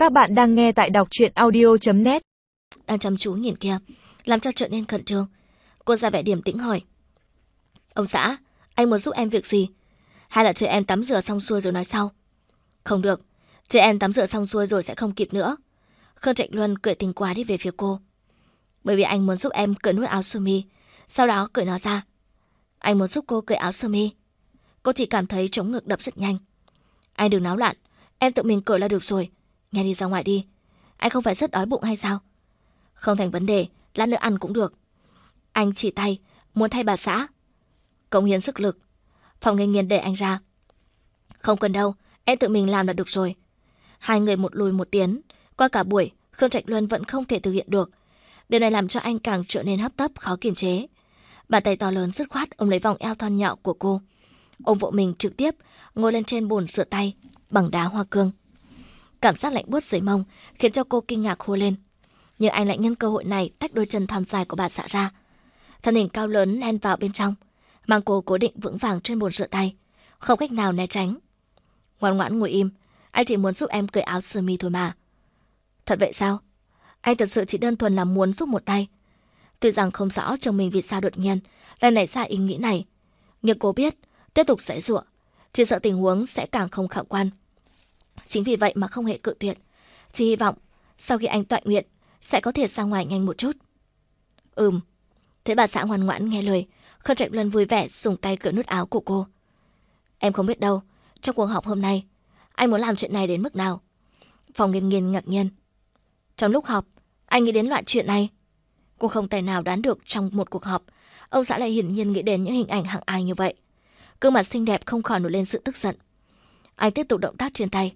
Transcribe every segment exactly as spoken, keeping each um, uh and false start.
Các bạn đang nghe tại đọc truyện audio chấm net. Đang chăm chú nhìn kia, làm cho trở nên khẩn trương. Cô ra vẻ điềm tĩnh hỏi: Ông xã, anh muốn giúp em việc gì? Hay là chờ em tắm rửa xong xuôi rồi nói sau? Không được, chờ em tắm rửa xong xuôi rồi sẽ không kịp nữa. Khương Trạch Luân cười tình quá đi về phía cô. Bởi vì anh muốn giúp em cởi nút áo sơ mi, sau đó cởi nó ra. Anh muốn giúp cô cởi áo sơ mi. Cô chỉ cảm thấy trống ngực đập rất nhanh. Anh đừng náo loạn, em tự mình cởi là được rồi. Nhanh đi ra ngoài đi. Anh không phải rất đói bụng hay sao? Không thành vấn đề, lát nữa ăn cũng được. Anh chỉ tay, muốn thay bà xã. Cống hiến sức lực. Phòng Nghênh Nghiên để anh ra. Không cần đâu, em tự mình làm là được rồi. Hai người một lùi một tiến. Qua cả buổi, Khương Trạch Luân vẫn không thể thực hiện được. Điều này làm cho anh càng trở nên hấp tấp, khó kiềm chế. Bàn tay to lớn dứt khoát ôm lấy vòng eo thon nhỏ của cô. Ôm vợ mình trực tiếp ngồi lên trên bồn rửa tay bằng đá hoa cương. Cảm giác lạnh buốt dưới mông khiến cho cô kinh ngạc hô lên. Nhưng anh lại nhân cơ hội này tách đôi chân thon dài của bà xã ra. Thân hình cao lớn len vào bên trong, mang cô cố định vững vàng trên bồn rửa tay, không cách nào né tránh. Ngoan ngoãn ngồi im, anh chỉ muốn giúp em cởi áo sơ mi thôi mà. Thật vậy sao? Anh thật sự chỉ đơn thuần là muốn giúp một tay. Tuy rằng không rõ chồng mình vì sao đột nhiên lại nảy ra ý nghĩ này, nhưng cô biết tiếp tục giãy giụa, chỉ sợ tình huống sẽ càng không khả quan. Chính vì vậy mà không hề cự tuyệt, chỉ hy vọng sau khi anh tọa nguyện sẽ có thể ra ngoài nhanh một chút. Ừm. Thấy bà xã ngoan ngoãn nghe lời, Khương Trạch Luân vui vẻ dùng tay cởi nút áo của cô. Em không biết đâu, trong cuộc họp hôm nay anh muốn làm chuyện này đến mức nào? Phòng Nghiên Nghiên ngạc nhiên. Trong lúc họp, anh nghĩ đến loại chuyện này? Cô không tài nào đoán được trong một cuộc họp, ông xã lại hiển nhiên nghĩ đến những hình ảnh hạng ai như vậy. Gương mặt xinh đẹp không khỏi nổi lên sự tức giận. Anh tiếp tục động tác trên tay.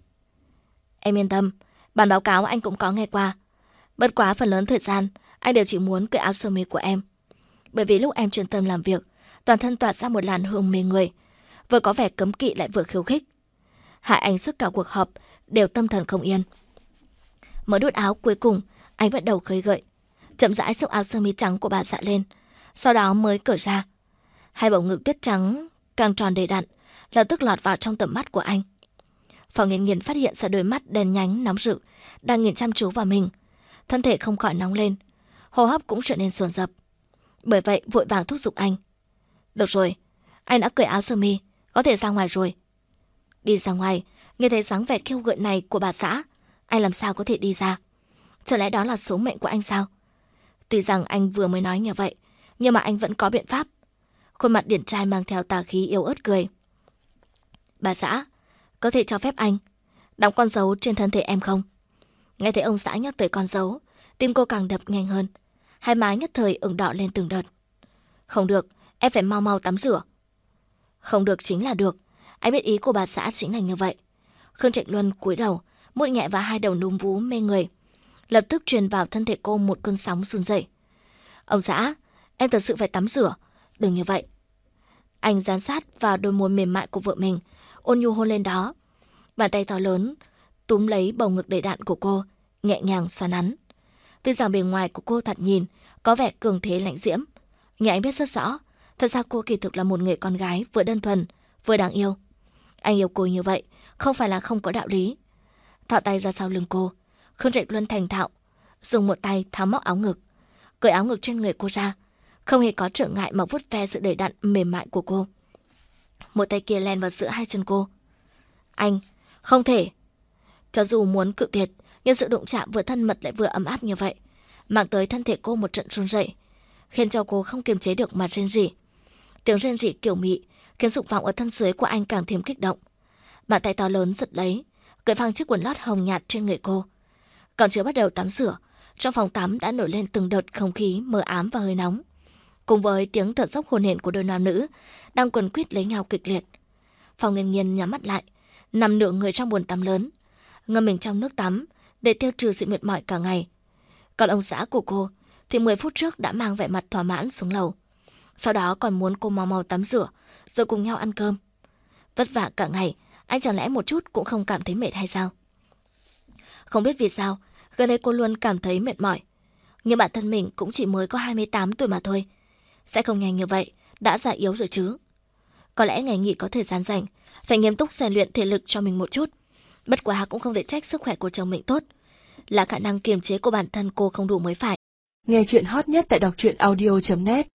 Em yên tâm, bản báo cáo anh cũng có nghe qua. Bất quá phần lớn thời gian, anh đều chỉ muốn cởi áo sơ mi của em. Bởi vì lúc em chuyên tâm làm việc, toàn thân tỏa ra một làn hương mê người, vừa có vẻ cấm kỵ lại vừa khiêu khích. Hại anh suốt cả cuộc họp đều tâm thần không yên. Mở nút áo cuối cùng, anh bắt đầu khơi gợi, chậm rãi xốc áo sơ mi trắng của bà xã lên, sau đó mới cởi ra. Hai bầu ngực tuyết trắng càng tròn đầy đặn, lập tức lọt vào trong tầm mắt của anh. Phòng Nghiên Nghiên phát hiện ra đôi mắt đen nhánh nóng rực đang nhìn chăm chú vào mình, thân thể không khỏi nóng lên, hô hấp cũng trở nên dồn dập. Bởi vậy vội vàng thúc giục anh. Được rồi, anh đã cởi áo sơ mi, có thể ra ngoài rồi. Đi ra ngoài, nghe thấy dáng vẻ khiêu gợi này của bà xã, anh làm sao có thể đi ra? Chẳng lẽ đó là số mệnh của anh sao? Tuy rằng anh vừa mới nói như vậy, nhưng mà anh vẫn có biện pháp. Khuôn mặt điển trai mang theo tà khí yếu ớt cười. Bà xã, có thể cho phép anh đóng con dấu trên thân thể em không? Nghe thấy ông xã nhắc tới con dấu, tim cô càng đập nhanh hơn, hai má nhất thời ửng đỏ lên từng đợt. Không được, em phải mau mau tắm rửa. Không được chính là được, anh biết ý của bà xã chính là như vậy. Khương Trạch Luân cúi đầu, mút nhẹ vào hai đầu núm vú mê người, lập tức truyền vào thân thể cô một cơn sóng run rẩy. Ông xã, em thật sự phải tắm rửa, đừng như vậy. Anh dán sát vào đôi môi mềm mại của vợ mình, ôn nhu hôn lên đó. Bàn tay to lớn túm lấy bầu ngực đầy đặn của cô, nhẹ nhàng xoa nắn. Tuy rằng bề ngoài của cô thật nhìn có vẻ cường thế lãnh diễm, nhưng anh biết rất rõ, thật ra cô kỳ thực là một người con gái vừa đơn thuần, vừa đáng yêu. Anh yêu cô như vậy, không phải là không có đạo lý. Thọ tay ra sau lưng cô, Khương Trạch Luân thành thạo, dùng một tay tháo móc áo ngực, cởi áo ngực trên người cô ra, không hề có trở ngại mà vuốt ve sự đầy đặn mềm mại của cô. Một tay kia len vào giữa hai chân cô. Anh, không thể. Cho dù muốn cự tuyệt, nhưng sự đụng chạm vừa thân mật lại vừa ấm áp như vậy, mang tới thân thể cô một trận run rẩy, khiến cho cô không kiềm chế được mà rên rỉ. Tiếng rên rỉ kiểu mị khiến dục vọng ở thân dưới của anh càng thêm kích động. Bàn tay to lớn giật lấy, cởi phăng chiếc quần lót hồng nhạt trên người cô. Còn chưa bắt đầu tắm rửa, trong phòng tắm đã nổi lên từng đợt không khí mờ ám và hơi nóng, cùng với tiếng thở dốc hồn hển của đôi nam nữ đang quấn quýt lấy nhau kịch liệt. Phòng Nghiên Nghiên nhắm mắt lại, nằm nửa người trong bồn tắm lớn, ngâm mình trong nước tắm để tiêu trừ sự mệt mỏi cả ngày. Còn ông xã của cô thì mười phút trước đã mang vẻ mặt thỏa mãn xuống lầu, sau đó còn muốn cô mau mau tắm rửa rồi cùng nhau ăn cơm. Vất vả cả ngày, anh chẳng lẽ một chút cũng không cảm thấy mệt hay sao? Không biết vì sao, gần đây cô luôn cảm thấy mệt mỏi. Nhưng bản thân mình cũng chỉ mới có hai mươi tám tuổi mà thôi, sẽ không nhanh như vậy đã già yếu rồi chứ. Có lẽ ngày nghỉ có thời gian rảnh, phải nghiêm túc rèn luyện thể lực cho mình một chút, Bất quá cũng không thể trách sức khỏe của chồng mình tốt. Là khả năng kiềm chế của bản thân cô không đủ mới phải. Nghe chuyện hot nhất tại đọc truyện audio chấm net.